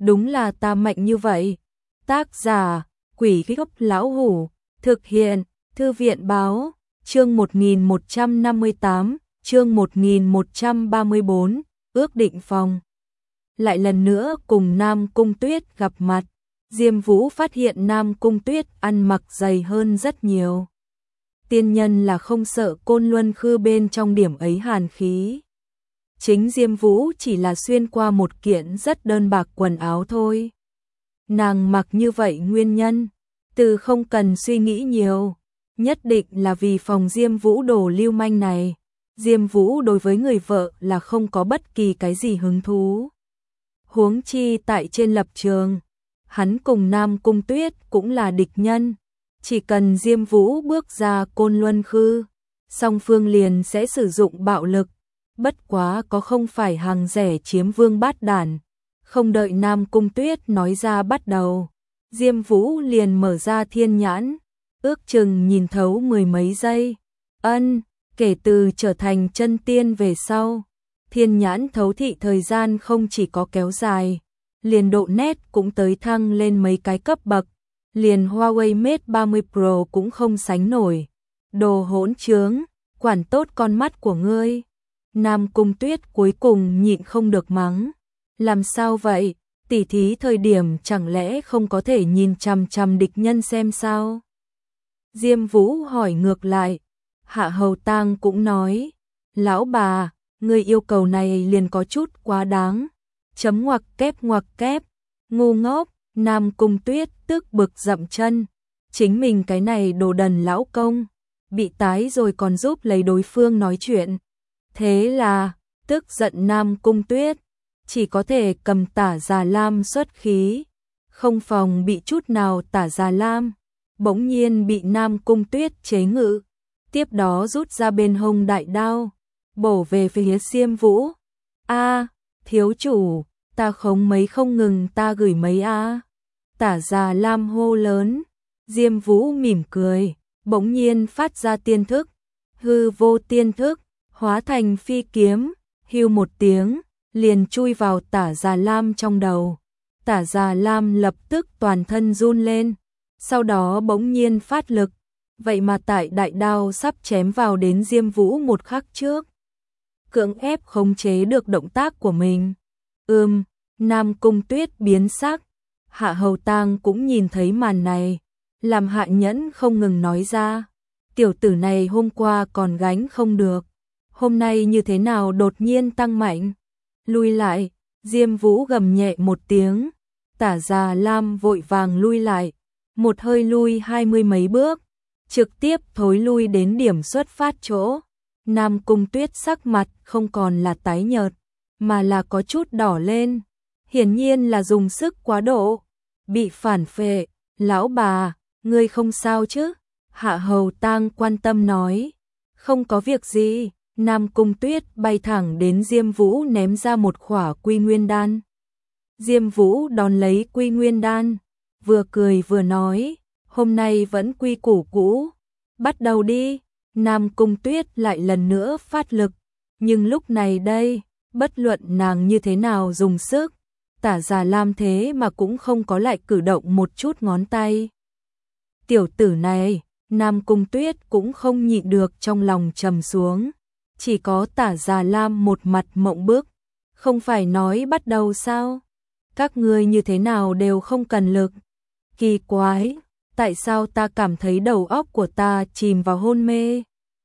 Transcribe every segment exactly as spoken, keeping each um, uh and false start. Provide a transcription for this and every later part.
đúng là ta mạnh như vậy. Tác giả, Quỷ Gốc Lão Hủ, thực hiện, Thư viện Báo, chương một nghìn một trăm năm mươi tám, chương một nghìn một trăm ba mươi bốn, ước định phòng. Lại lần nữa cùng Nam Cung Tuyết gặp mặt, Diêm Vũ phát hiện Nam Cung Tuyết ăn mặc dày hơn rất nhiều. Tiên nhân là không sợ Côn Luân Khư bên trong điểm ấy hàn khí. Chính Diêm Vũ chỉ là xuyên qua một kiện rất đơn bạc quần áo thôi. Nàng mặc như vậy nguyên nhân, từ không cần suy nghĩ nhiều, nhất định là vì phòng Diêm Vũ đồ lưu manh này. Diêm Vũ đối với người vợ là không có bất kỳ cái gì hứng thú. Huống chi tại trên lập trường, hắn cùng Nam Cung Tuyết cũng là địch nhân. Chỉ cần Diêm Vũ bước ra Côn Luân Khư, song phương liền sẽ sử dụng bạo lực. Bất quá có không phải hàng rẻ chiếm vương bát đản. Không đợi Nam Cung Tuyết nói ra bắt đầu, Diêm Vũ liền mở ra thiên nhãn, ước chừng nhìn thấu mười mấy giây. Ân, kể từ trở thành chân tiên về sau, thiên nhãn thấu thị thời gian không chỉ có kéo dài, liền độ nét cũng tới thăng lên mấy cái cấp bậc, liền Huawei Mate ba mươi Pro cũng không sánh nổi. Đồ hỗn trướng, quản tốt con mắt của ngươi. Nam Cung Tuyết cuối cùng nhịn không được mắng. Làm sao vậy, tỉ thí thời điểm chẳng lẽ không có thể nhìn chằm chằm địch nhân xem sao? Diêm Vũ hỏi ngược lại. Hạ Hầu Tang cũng nói, lão bà, người yêu cầu này liền có chút quá đáng. Chấm ngoặc kép ngoặc kép, ngu ngốc. Nam Cung Tuyết tức bực dậm chân, chính mình cái này đồ đần lão công, bị tái rồi còn giúp lấy đối phương nói chuyện. Thế là, tức giận Nam Cung Tuyết, chỉ có thể cầm Tả Già Lam xuất khí, không phòng bị chút nào. Tả Già Lam bỗng nhiên bị Nam Cung Tuyết chế ngự, tiếp đó rút ra bên hông đại đao, bổ về phía Diêm Vũ. A, thiếu chủ, ta khống mấy không ngừng, ta gửi mấy a. Tả Già Lam hô lớn. Diêm Vũ mỉm cười, bỗng nhiên phát ra tiên thức, hư vô tiên thức, hóa thành phi kiếm, hưu một tiếng, liền chui vào Tả Già Lam trong đầu. Tả Già Lam lập tức toàn thân run lên, sau đó bỗng nhiên phát lực, vậy mà tại đại đao sắp chém vào đến Diêm Vũ một khắc trước, cưỡng ép khống chế được động tác của mình. Ừm, Nam Cung Tuyết biến sắc. Hạ Hầu Tang cũng nhìn thấy màn này, làm Hạ Nhẫn không ngừng nói ra, tiểu tử này hôm qua còn gánh không được, hôm nay như thế nào đột nhiên tăng mạnh. Lui lại, Diêm Vũ gầm nhẹ một tiếng, Tả Già Lam vội vàng lui lại, một hơi lui hai mươi mấy bước, trực tiếp thối lui đến điểm xuất phát chỗ. Nam Cung Tuyết sắc mặt không còn là tái nhợt, mà là có chút đỏ lên, hiển nhiên là dùng sức quá độ, bị phản phệ. Lão bà, ngươi không sao chứ? Hạ Hầu Tang quan tâm nói. Không có việc gì. Nam Cung Tuyết bay thẳng đến Diêm Vũ ném ra một khỏa Quy Nguyên Đan. Diêm Vũ đón lấy Quy Nguyên Đan, vừa cười vừa nói, hôm nay vẫn quy củ cũ, bắt đầu đi. Nam Cung Tuyết lại lần nữa phát lực, nhưng lúc này đây, bất luận nàng như thế nào dùng sức, Tả Già Lam thế mà cũng không có lại cử động một chút ngón tay. Tiểu tử này, Nam Cung Tuyết cũng không nhịn được trong lòng trầm xuống, chỉ có Tả Già Lam một mặt mộng bức, không phải nói bắt đầu sao? Các ngươi như thế nào đều không cần lực. Kỳ quái, tại sao ta cảm thấy đầu óc của ta chìm vào hôn mê?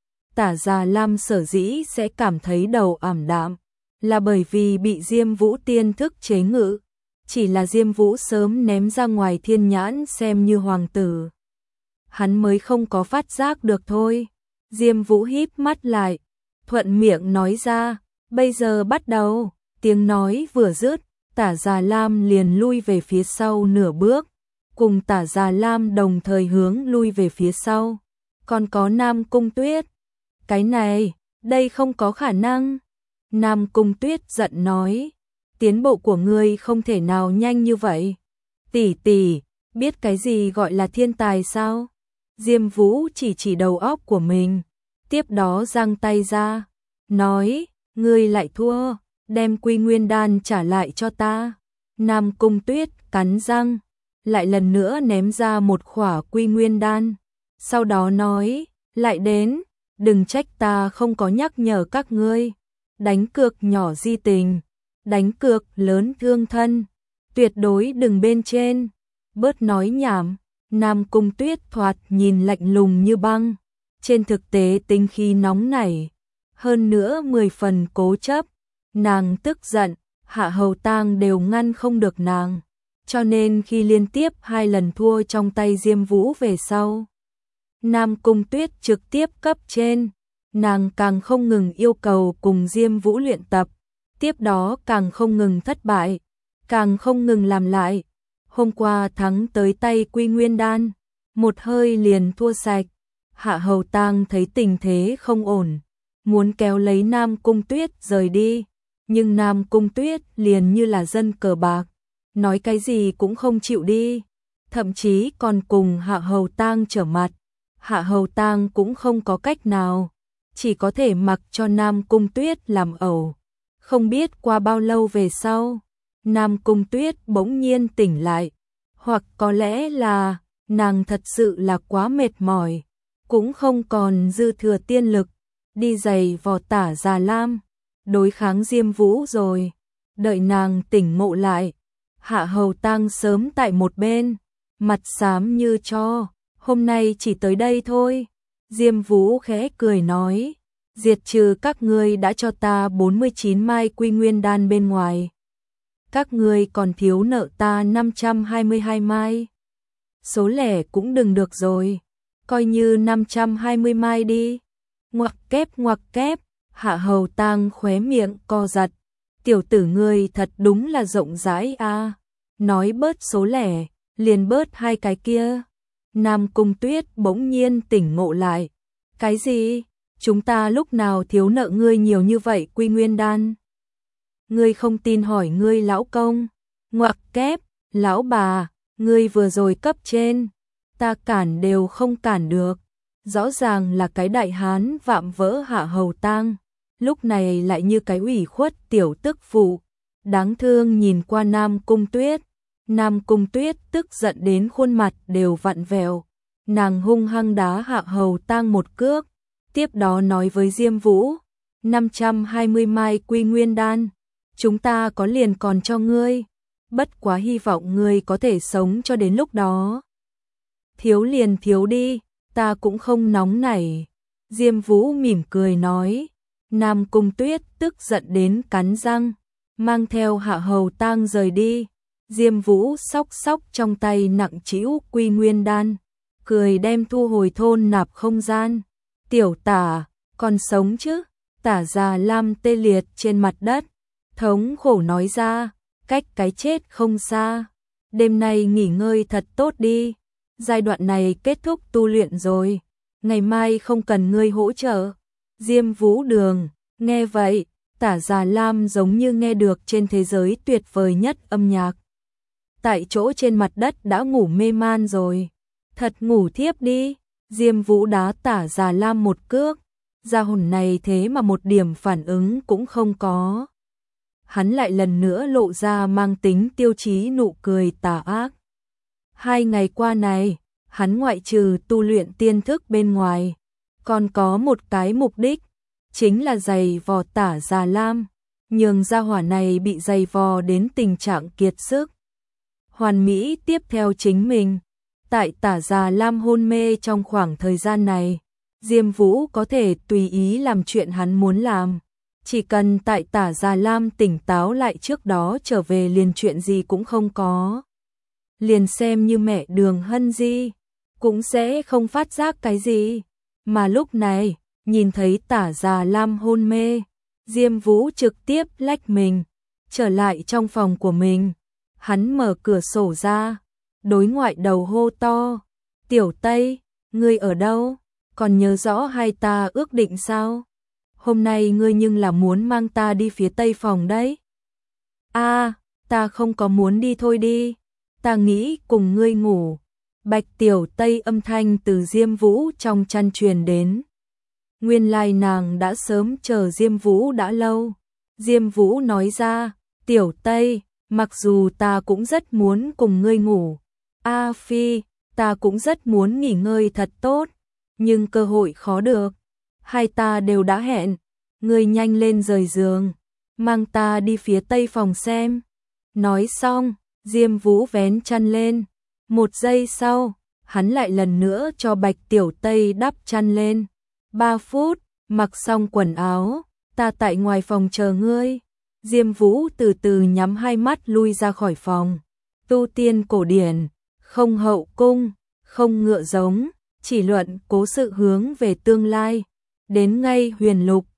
Tả Già Lam sở dĩ sẽ cảm thấy đầu ảm đạm, là bởi vì bị Diêm Vũ tiên thức chế ngự, chỉ là Diêm Vũ sớm ném ra ngoài thiên nhãn xem như hoàng tử, hắn mới không có phát giác được thôi. Diêm Vũ híp mắt lại, thuận miệng nói ra, bây giờ bắt đầu. Tiếng nói vừa dứt, Tả Già Lam liền lui về phía sau nửa bước, cùng Tả Già Lam đồng thời hướng lui về phía sau. Còn có Nam Cung Tuyết, cái này, đây không có khả năng. Nam Cung Tuyết giận nói, tiến bộ của ngươi không thể nào nhanh như vậy. Tỷ tỷ, biết cái gì gọi là thiên tài sao? Diêm Vũ chỉ chỉ đầu óc của mình, tiếp đó giang tay ra, nói, ngươi lại thua, đem Quy Nguyên Đan trả lại cho ta. Nam Cung Tuyết cắn răng, lại lần nữa ném ra một khỏa quy nguyên đan. Sau đó nói, lại đến, đừng trách ta không có nhắc nhở các ngươi. Đánh cược nhỏ di tình, đánh cược lớn thương thân, tuyệt đối đừng bên trên. Bớt nói nhảm. Nam Cung Tuyết thoạt nhìn lạnh lùng như băng, trên thực tế tính khí nóng nảy, hơn nữa mười phần cố chấp. Nàng tức giận, Hạ Hầu Tang đều ngăn không được nàng, cho nên khi liên tiếp hai lần thua trong tay Diêm Vũ về sau, Nam Cung Tuyết trực tiếp cấp trên, nàng càng không ngừng yêu cầu cùng Diêm Vũ luyện tập, tiếp đó càng không ngừng thất bại, càng không ngừng làm lại. Hôm qua thắng tới tay Quy Nguyên Đan, một hơi liền thua sạch. Hạ Hầu Tang thấy tình thế không ổn, muốn kéo lấy Nam Cung Tuyết rời đi, nhưng Nam Cung Tuyết liền như là dân cờ bạc, nói cái gì cũng không chịu đi, thậm chí còn cùng Hạ Hầu Tang trở mặt. Hạ Hầu Tang cũng không có cách nào, chỉ có thể mặc cho Nam Cung Tuyết làm ẩu. Không biết qua bao lâu về sau, Nam Cung Tuyết bỗng nhiên tỉnh lại, hoặc có lẽ là nàng thật sự là quá mệt mỏi, cũng không còn dư thừa tiên lực, đi giày vò Tả Già Lam, đối kháng Diêm Vũ rồi. Đợi nàng tỉnh ngộ lại, Hạ Hầu Tang sớm tại một bên, mặt xám như tro, hôm nay chỉ tới đây thôi. Diêm Vũ khẽ cười nói, diệt trừ các ngươi đã cho ta bốn mươi chín mai Quy Nguyên Đan bên ngoài. Các ngươi còn thiếu nợ ta năm trăm hai mươi hai mai. Số lẻ cũng đừng được rồi, coi như năm trăm hai mươi mai đi. Ngoặc kép ngoặc kép, Hạ Hầu Tang khóe miệng co giật. Tiểu tử ngươi thật đúng là rộng rãi a, à. Nói bớt số lẻ, liền bớt hai cái kia. Nam Cung Tuyết bỗng nhiên tỉnh ngộ lại. Cái gì? Chúng ta lúc nào thiếu nợ ngươi nhiều như vậy Quy Nguyên Đan? Ngươi không tin hỏi ngươi lão công. Ngoặc kép, lão bà, ngươi vừa rồi cấp trên, ta cản đều không cản được. Rõ ràng là cái đại hán vạm vỡ Hạ Hầu Tang, lúc này lại như cái ủy khuất tiểu tức phụ. Đáng thương nhìn qua Nam Cung Tuyết, Nam Cung Tuyết tức giận đến khuôn mặt đều vặn vẹo. Nàng hung hăng đá Hạ Hầu Tang một cước, tiếp đó nói với Diêm Vũ, năm trăm hai mươi mai Quy Nguyên Đan, chúng ta có liền còn cho ngươi, bất quá hy vọng ngươi có thể sống cho đến lúc đó. Thiếu liền thiếu đi, ta cũng không nóng nảy. Diêm Vũ mỉm cười nói. Nam Cung Tuyết tức giận đến cắn răng, mang theo Hạ Hầu Tang rời đi. Diêm Vũ xóc xóc trong tay nặng trĩu Quy Nguyên Đan, cười đem thu hồi thôn nạp không gian. Tiểu Tả, còn sống chứ? Tả Già Lam tê liệt trên mặt đất, thống khổ nói ra, cách cái chết không xa. Đêm nay nghỉ ngơi thật tốt đi, giai đoạn này kết thúc tu luyện rồi, ngày mai không cần ngươi hỗ trợ. Diêm Vũ Đường, nghe vậy, Tả Già Lam giống như nghe được trên thế giới tuyệt vời nhất âm nhạc. Tại chỗ trên mặt đất đã ngủ mê man rồi, thật ngủ thiếp đi. Diêm Vũ đá Tả Già Lam một cước, gia hồn này thế mà một điểm phản ứng cũng không có. Hắn lại lần nữa lộ ra mang tính tiêu chí nụ cười tà ác. Hai ngày qua này, hắn ngoại trừ tu luyện tiên thức bên ngoài, còn có một cái mục đích, chính là giày vò Tả Già Lam, nhường gia hỏa này bị giày vò đến tình trạng kiệt sức. Hoàn mỹ tiếp theo chính mình. Tại Tả Già Lam hôn mê trong khoảng thời gian này, Diêm Vũ có thể tùy ý làm chuyện hắn muốn làm. Chỉ cần tại Tả Già Lam tỉnh táo lại trước đó trở về liền chuyện gì cũng không có. Liền xem như mẹ Đường Hân Di, cũng sẽ không phát giác cái gì. Mà lúc này, nhìn thấy Tả Già Lam hôn mê, Diêm Vũ trực tiếp lách mình, trở lại trong phòng của mình. Hắn mở cửa sổ ra, đối ngoại đầu hô to, Tiểu Tây, ngươi ở đâu? Còn nhớ rõ hai ta ước định sao? Hôm nay ngươi nhưng là muốn mang ta đi phía tây phòng đấy. A, à, ta không có muốn đi thôi đi, ta nghĩ cùng ngươi ngủ. Bạch Tiểu Tây âm thanh từ Diêm Vũ trong chăn truyền đến. Nguyên lai nàng đã sớm chờ Diêm Vũ đã lâu. Diêm Vũ nói ra, Tiểu Tây, mặc dù ta cũng rất muốn cùng ngươi ngủ. A Phi, ta cũng rất muốn nghỉ ngơi thật tốt, nhưng cơ hội khó được. Hai ta đều đã hẹn, ngươi nhanh lên rời giường, mang ta đi phía tây phòng xem. Nói xong, Diêm Vũ vén chăn lên. Một giây sau, hắn lại lần nữa cho Bạch Tiểu Tây đắp chăn lên. Ba phút, mặc xong quần áo, ta tại ngoài phòng chờ ngươi. Diêm Vũ từ từ nhắm hai mắt lui ra khỏi phòng. Tu tiên cổ điển, không hậu cung, không ngựa giống, chỉ luận cố sự hướng về tương lai. Đến ngay huyền lục,